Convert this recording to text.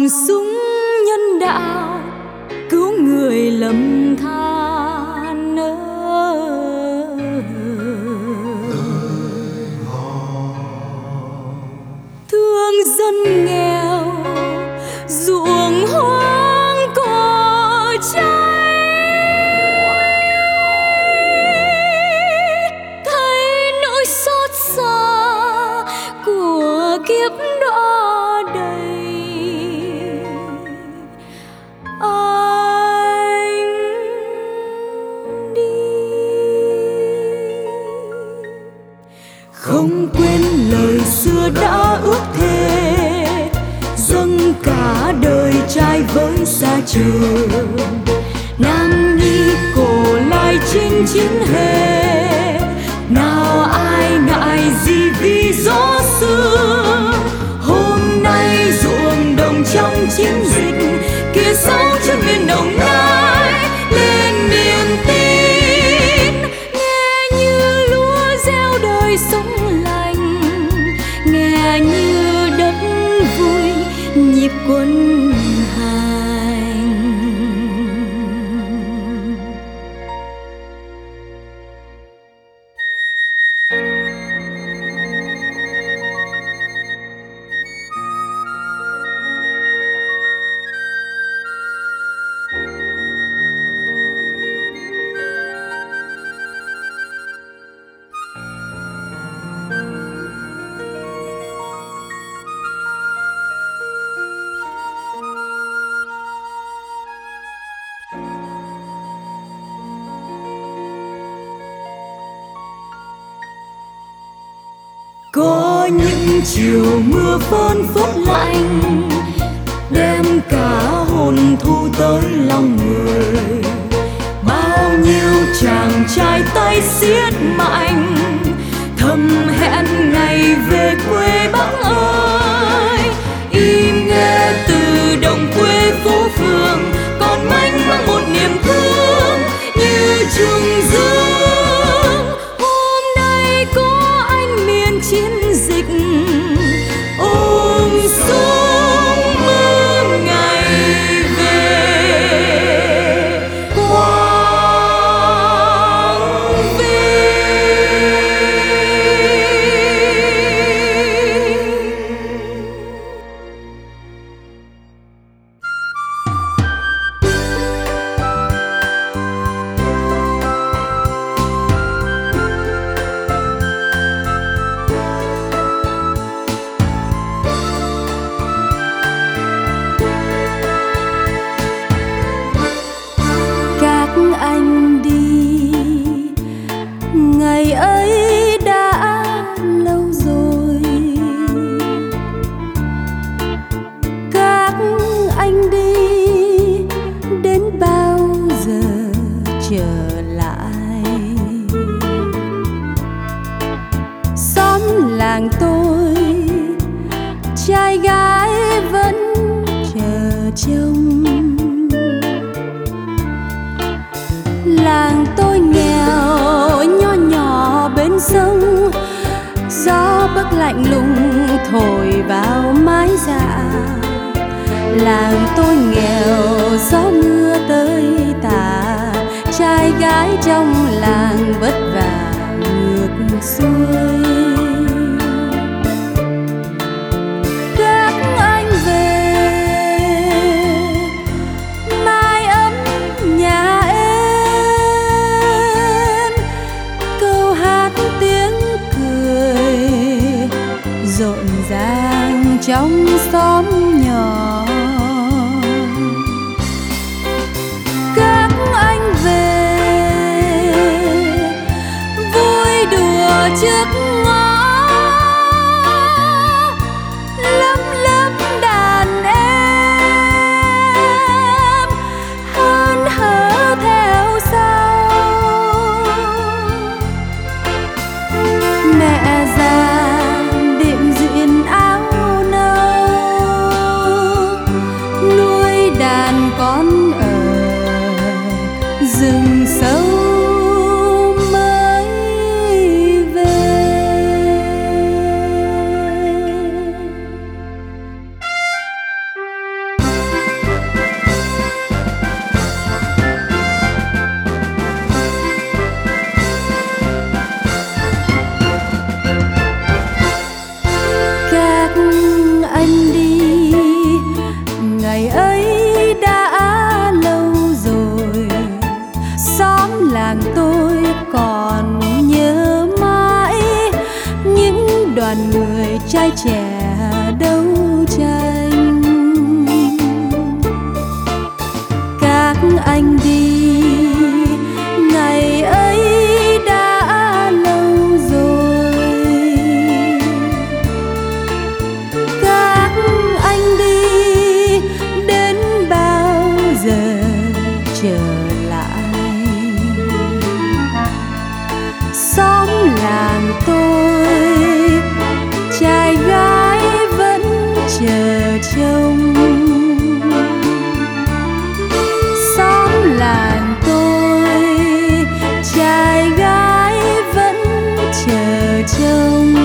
súng nhân đạo cứu người lầm than thương dân nghèo ruộng hoang cỏ cháy, thấy nỗi xót xa của kiếp đọa đầy. Anh đi không quên lời xưa đã ước thề, dâng cả đời trai với xa trường. Nam nhi cổ lai chinh chiến hề, nào ai ngại gì vì gió xưa. Hôm nay ruộng đồng trong chiến dịch, kia sau chân miền Đồng Nai lên niềm tin. Nghe như lúa gieo đời sống lành, nghe như đất vui nhịp quân hành. Có những chiều mưa phơn phớt lạnh, đem cả hồn thu tới lòng người. Bao nhiêu chàng trai tay xiết mạnh, thầm hẹn ngày về quê Bắc ơi. Im nghe từ đồng quê phố phường, còn manh mang một niềm thương như trường dương. Hôm nay có anh miền chiến dịch, ôm súng mơ ngày về Quang Vinh. Anh đi ngày ấy đã lâu rồi, các anh đi đến bao giờ trở lại. Xóm làng tôi trai gái vẫn chờ trông. Làng tôi nghèo nho nhỏ bên sông, gió bấc lạnh lùng thổi vào mái dạ. Làng tôi nghèo gió mưa tới tà, trai gái trong làng vất vả ngược xuôi. Các anh về mái ấm nhà em, câu hát tiếng cười rộn ràng trong xóm nhỏ. Các anh về vui đùa trước ngõ, lấp lấp đàn em hớn hở theo sau. Mẹ già đệm diện áo nâu, nuôi đàn con ở rừng sâu mới về. trai trẻ đấu tranh. Các anh đi ngày ấy đã lâu rồi, các anh đi đến bao giờ trở lại. Xóm làng tôi trai gái vẫn chờ trông, xóm làng tôi trai gái vẫn chờ trông.